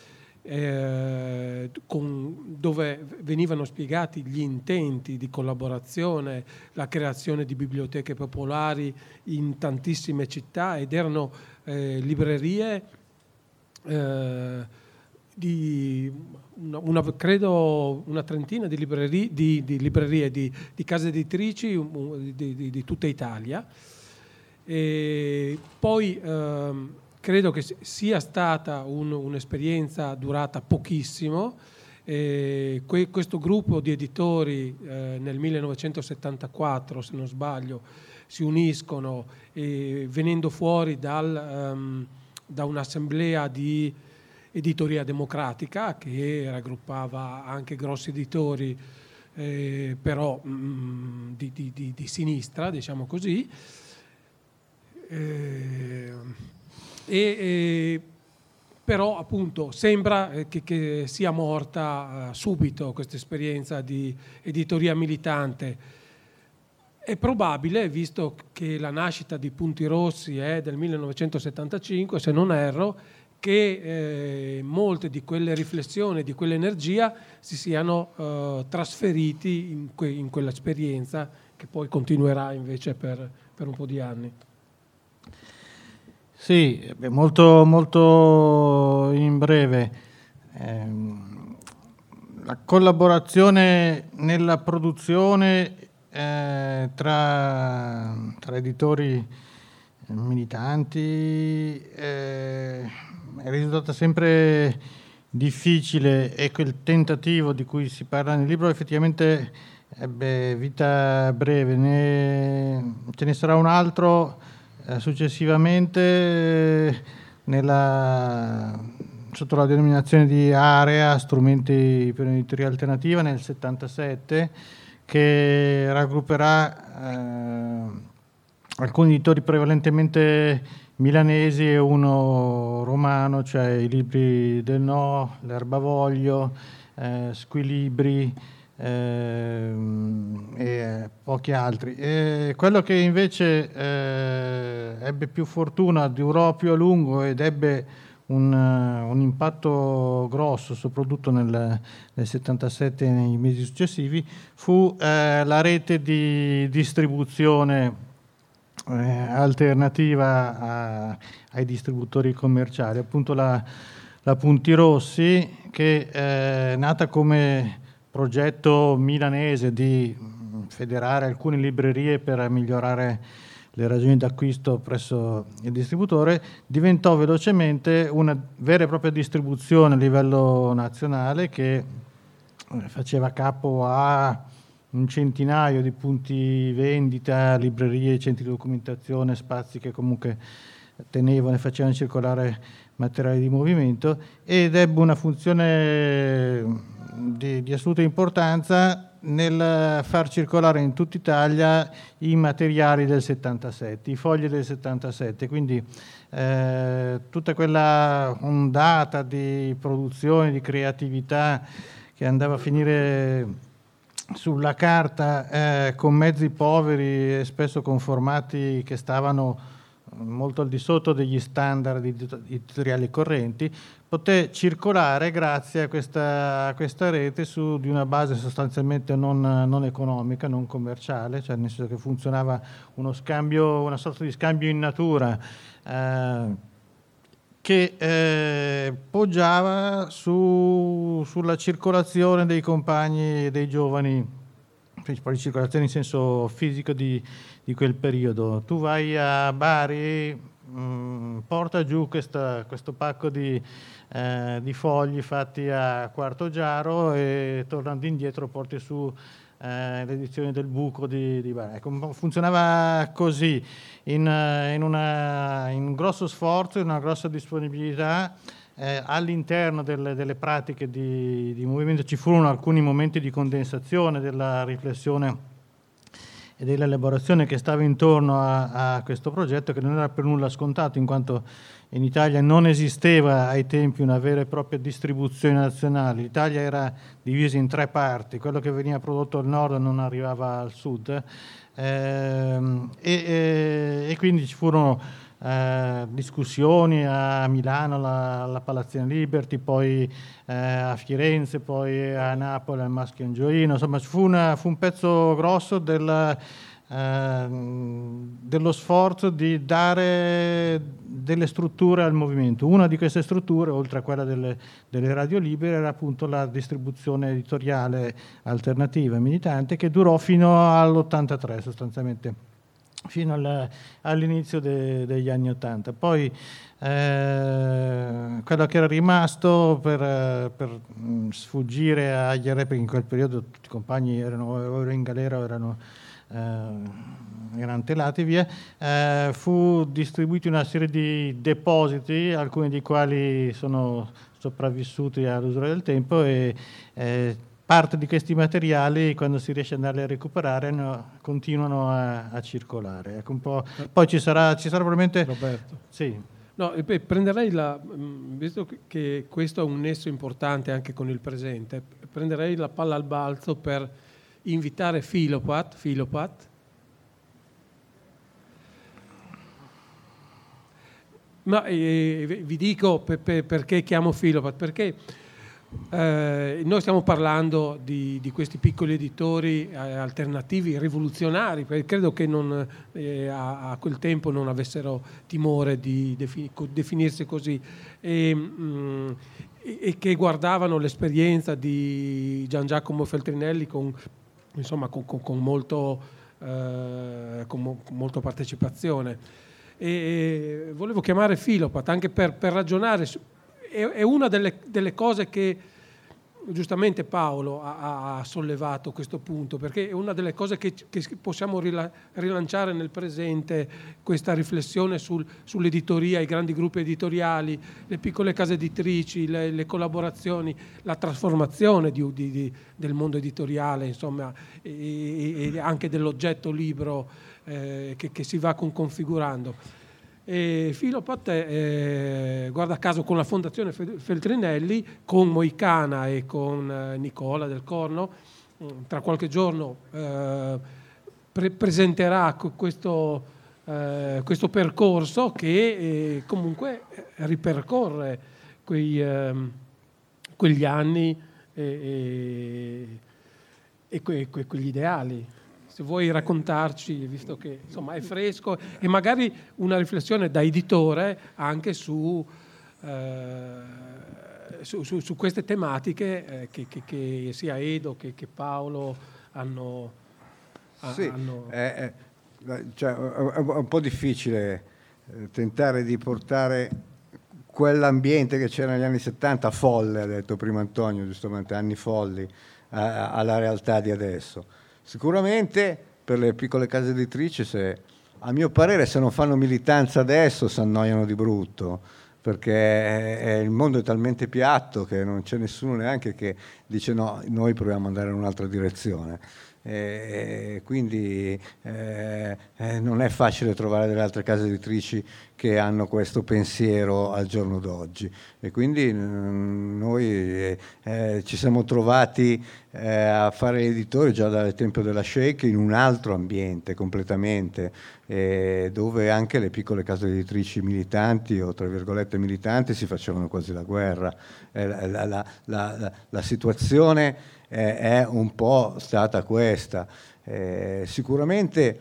dove venivano spiegati gli intenti di collaborazione, la creazione di biblioteche popolari in tantissime città, ed erano librerie credo una trentina di librerie di case editrici di tutta Italia. E poi credo che sia stata un'esperienza durata pochissimo. Questo gruppo di editori nel 1974, se non sbaglio, si uniscono venendo fuori da un'assemblea di editoria democratica che raggruppava anche grossi editori, però di sinistra, diciamo così. Però appunto sembra che sia morta subito questa esperienza di editoria militante. È probabile, visto che la nascita di Punti Rossi è del 1975, se non erro, che molte di quelle riflessioni, di quell'energia si siano trasferiti in quell'esperienza che poi continuerà invece per un po' di anni. Sì, molto, molto in breve. La collaborazione nella produzione tra editori militanti è risultata sempre difficile, e quel tentativo di cui si parla nel libro effettivamente ebbe vita breve. Ce ne sarà un altro successivamente sotto la denominazione di Area, strumenti per un'editoria alternativa, nel 77, che raggrupperà alcuni editori prevalentemente milanesi e uno romano, cioè i Libri del No, l'Erbavoglio, Squilibri, e pochi altri. Quello che invece ebbe più fortuna, durò più a lungo ed ebbe un impatto grosso, soprattutto nel 77 e nei mesi successivi, fu la rete di distribuzione alternativa ai distributori commerciali, appunto la Punti Rossi, che è nata come progetto milanese di federare alcune librerie per migliorare le ragioni d'acquisto presso il distributore, diventò velocemente una vera e propria distribuzione a livello nazionale che faceva capo a un centinaio di punti vendita, librerie, centri di documentazione, spazi che comunque tenevano e facevano circolare materiali di movimento, ed ebbe una funzione di assoluta importanza nel far circolare in tutta Italia i materiali del 77, i fogli del 77, quindi tutta quella ondata di produzione, di creatività che andava a finire sulla carta con mezzi poveri e spesso con formati che stavano molto al di sotto degli standard editoriali correnti, poté circolare grazie a questa rete su di una base sostanzialmente non economica, non commerciale, cioè nel senso che funzionava uno scambio, una sorta di scambio in natura che poggiava sulla circolazione dei compagni e dei giovani, principale circolazione in senso fisico di quel periodo. Tu vai a Bari, porta giù questo pacco di fogli fatti a quarto giaro e tornando indietro porti su l'edizione del Buco di Bari. Ecco, funzionava così, in un grosso sforzo, in una grossa disponibilità. All'interno delle pratiche di movimento ci furono alcuni momenti di condensazione della riflessione e dell'elaborazione che stava intorno a questo progetto, che non era per nulla scontato, in quanto in Italia non esisteva ai tempi una vera e propria distribuzione nazionale. L'Italia era divisa in 3 parti, quello che veniva prodotto al nord non arrivava al sud, e quindi ci furono discussioni a Milano alla Palazzina Liberty, poi a Firenze, poi a Napoli al Maschio Angioino. Insomma, fu un pezzo grosso dello sforzo di dare delle strutture al movimento. Una di queste strutture, oltre a quella delle radio libere, era appunto la distribuzione editoriale alternativa militante, che durò fino all'83 sostanzialmente, fino all'inizio degli anni '80. Poi quello che era rimasto per sfuggire agli arresti, perché in quel periodo tutti i compagni erano in galera o erano antelati via, fu distribuito una serie di depositi, alcuni dei quali sono sopravvissuti all'usura del tempo, e parte di questi materiali, quando si riesce ad andarli a recuperare, continuano a circolare. Ecco, un po'. Poi ci sarà probabilmente. Roberto. Sì. No, prenderei visto che questo è un nesso importante anche con il presente, prenderei la palla al balzo per invitare Filopat. Ma vi dico perché chiamo Filopat, perché noi stiamo parlando di questi piccoli editori alternativi, rivoluzionari, perché credo che a quel tempo non avessero timore di definirsi così, e che guardavano l'esperienza di Gian Giacomo Feltrinelli con molto partecipazione. E volevo chiamare Filopat anche per ragionare. È una delle cose che giustamente Paolo ha sollevato a questo punto, perché è una delle cose che possiamo rilanciare nel presente, questa riflessione sull'editoria, i grandi gruppi editoriali, le piccole case editrici, le collaborazioni, la trasformazione del mondo editoriale, insomma, e anche dell'oggetto libro che si va configurando. E Filopat, guarda caso, con la Fondazione Feltrinelli, con Moicana e con Nicola Del Corno, tra qualche giorno presenterà questo percorso che comunque ripercorre quegli anni e quegli ideali. Se vuoi raccontarci, visto che insomma è fresco, e magari una riflessione da editore anche su queste tematiche che sia Edo che Paolo hanno. Sì, cioè, è un po' difficile tentare di portare quell'ambiente che c'era negli anni 70, folle, ha detto prima Antonio, giustamente, anni folli, alla realtà di adesso. Sicuramente per le piccole case editrici, a mio parere, se non fanno militanza adesso si annoiano di brutto, perché il mondo è talmente piatto che non c'è nessuno neanche che dice no, noi proviamo ad andare in un'altra direzione. Quindi non è facile trovare delle altre case editrici che hanno questo pensiero al giorno d'oggi, e quindi noi ci siamo trovati a fare editori già dal tempo della Shake in un altro ambiente completamente, dove anche le piccole case editrici militanti o tra virgolette militanti si facevano quasi la guerra. La situazione è un po' stata questa. Sicuramente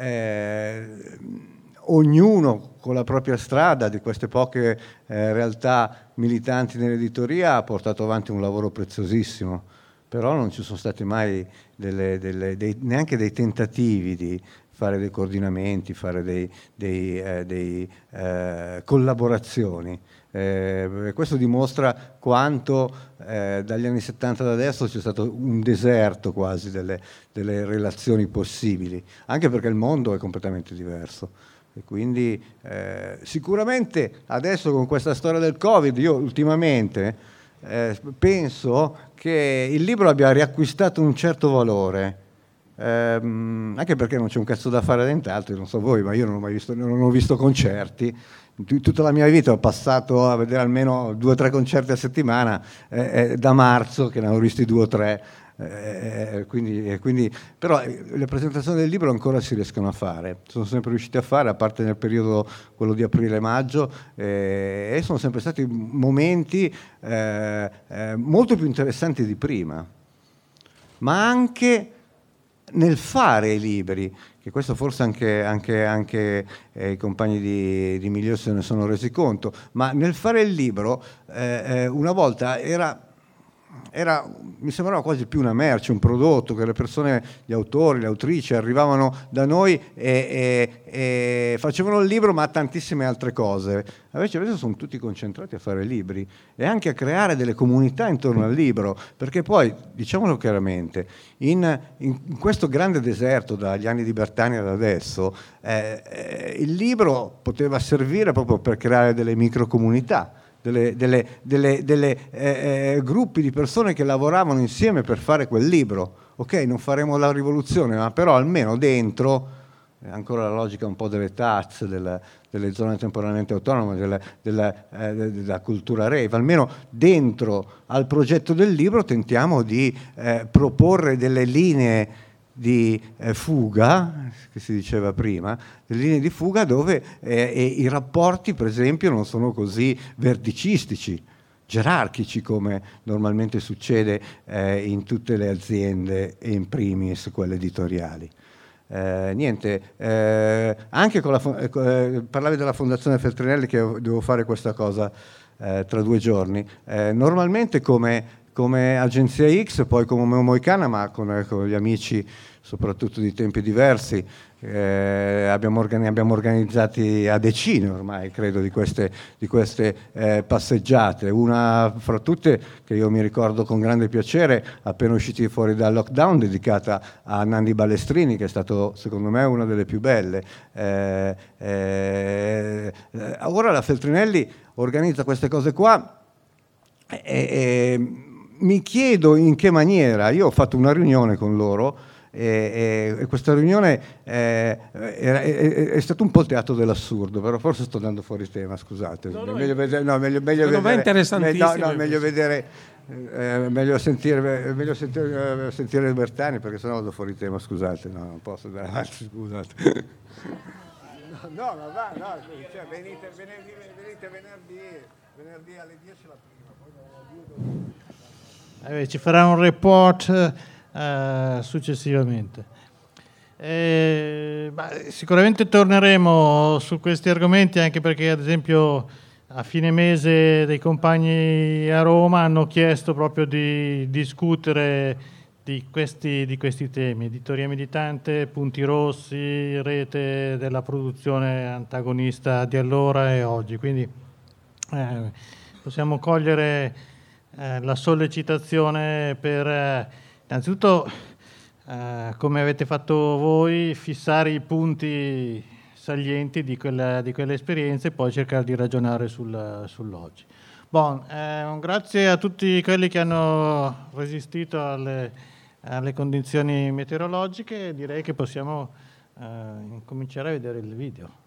ognuno con la propria strada di queste poche realtà militanti nell'editoria ha portato avanti un lavoro preziosissimo, però non ci sono stati mai neanche dei tentativi di fare dei coordinamenti, fare dei collaborazioni. Questo dimostra quanto dagli anni 70 ad adesso c'è stato un deserto quasi delle relazioni possibili, anche perché il mondo è completamente diverso. E quindi sicuramente adesso con questa storia del Covid, io ultimamente penso che il libro abbia riacquistato un certo valore. Anche perché non c'è un cazzo da fare nient'altro, non so voi, ma io non ho visto concerti. Tutta la mia vita ho passato a vedere almeno 2 o 3 concerti a settimana, da marzo che ne ho visti 2 o 3, quindi però le presentazioni del libro ancora si riescono a fare, sono sempre riusciti a fare, a parte nel periodo quello di aprile-maggio, e sono sempre stati momenti molto più interessanti di prima, ma anche nel fare i libri, che questo forse anche i compagni di Miglio se ne sono resi conto, ma nel fare il libro una volta mi sembrava quasi più una merce, un prodotto, che le persone, gli autori, le autrici arrivavano da noi e facevano il libro, ma tantissime altre cose. Invece adesso sono tutti concentrati a fare libri e anche a creare delle comunità intorno al libro, perché poi, diciamolo chiaramente, in questo grande deserto dagli anni di Bertani ad adesso, il libro poteva servire proprio per creare delle microcomunità, delle gruppi di persone che lavoravano insieme per fare quel libro. Ok, non faremo la rivoluzione, ma però almeno dentro, ancora la logica un po' delle TAC, delle zone temporaneamente autonome, della cultura rave, almeno dentro al progetto del libro tentiamo di proporre delle linee di fuga, che si diceva prima, delle linee di fuga dove i rapporti, per esempio, non sono così verticistici, gerarchici, come normalmente succede in tutte le aziende e in primis quelle editoriali. Anche parlavi della Fondazione Feltrinelli, che devo fare questa cosa tra 2 giorni. Normalmente come Agenzia X, poi come Moicana, ma con gli amici soprattutto di tempi diversi, abbiamo organizzati a decine ormai, credo, di queste passeggiate. Una fra tutte, che io mi ricordo con grande piacere, appena usciti fuori dal lockdown, dedicata a Nanni Balestrini, che è stato secondo me una delle più belle. Ora la Feltrinelli organizza queste cose qua, mi chiedo in che maniera. Io ho fatto una riunione con loro e questa riunione è stato un po' il teatro dell'assurdo, però forse sto andando fuori tema, scusate. Meglio vedere meglio sentire Bertani, perché sennò vado fuori tema, scusate, no, non posso andare avanti, scusate. No, ma va, no, cioè, venite venerdì alle 10 la prima, ci farà un report successivamente. Sicuramente torneremo su questi argomenti, anche perché ad esempio a fine mese dei compagni a Roma hanno chiesto proprio di discutere di questi temi: editoria militante, punti rossi, rete della produzione antagonista di allora e oggi. Quindi possiamo cogliere la sollecitazione per innanzitutto, come avete fatto voi, fissare i punti salienti di quelle esperienze e poi cercare di ragionare sull'oggi. Grazie a tutti quelli che hanno resistito alle condizioni meteorologiche. Direi che possiamo incominciare a vedere il video.